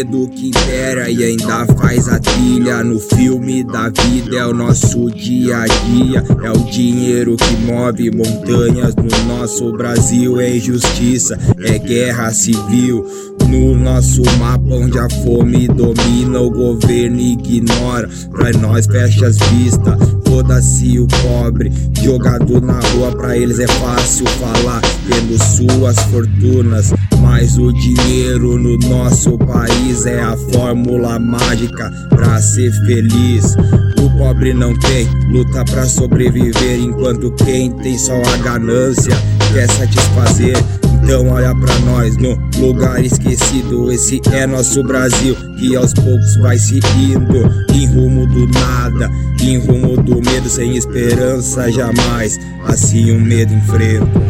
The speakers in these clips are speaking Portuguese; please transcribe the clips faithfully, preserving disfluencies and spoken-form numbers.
medo que impera e ainda faz a trilha. No filme da vida é o nosso dia a dia, é o dinheiro que move montanhas no nosso Brasil. É injustiça, é guerra civil no nosso mapa, onde a fome domina, o governo ignora, pra nós fecha as vistas. Foda-se o pobre, jogado na rua, pra eles é fácil falar, tendo suas fortunas. Mas o dinheiro no nosso país é a fórmula mágica pra ser feliz. O pobre não tem, luta pra sobreviver, enquanto quem tem só a ganância quer satisfazer. Então olha pra nós no lugar esquecido, esse é nosso Brasil, que aos poucos vai se indo em rumo do nada, em rumo do medo, sem esperança jamais, assim um medo enfrento.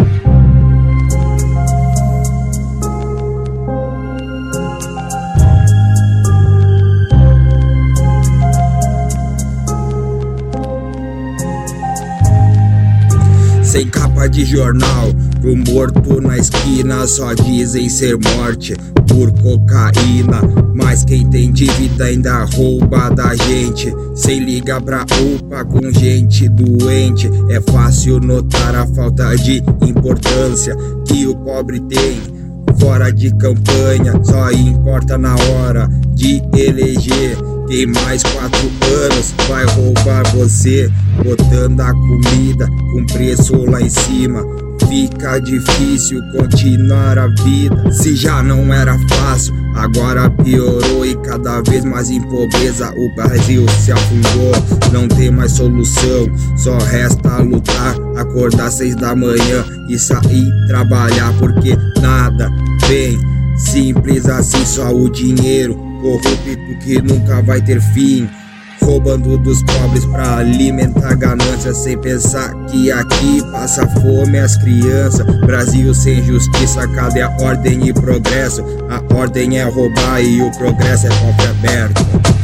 Sem capa de jornal, pro morto na esquina só dizem ser morte por cocaína. Mas quem tem dívida ainda rouba da gente, sem ligar pra U P A com gente doente. É fácil notar a falta de importância que o pobre tem fora de campanha, só importa na hora de eleger. Quem mais quatro anos vai roubar você, botando a comida com preço lá em cima. Fica difícil continuar a vida, se já não era fácil, agora piorou e cada vez mais em pobreza o Brasil se afundou. Não tem mais solução, só resta lutar, acordar seis da manhã e sair trabalhar, porque nada vem simples assim, só o dinheiro corrupto que nunca vai ter fim, roubando dos pobres pra alimentar ganância, sem pensar que aqui passa fome as crianças. Brasil sem justiça, cadê a ordem e progresso? A ordem é roubar e o progresso é cofre aberto.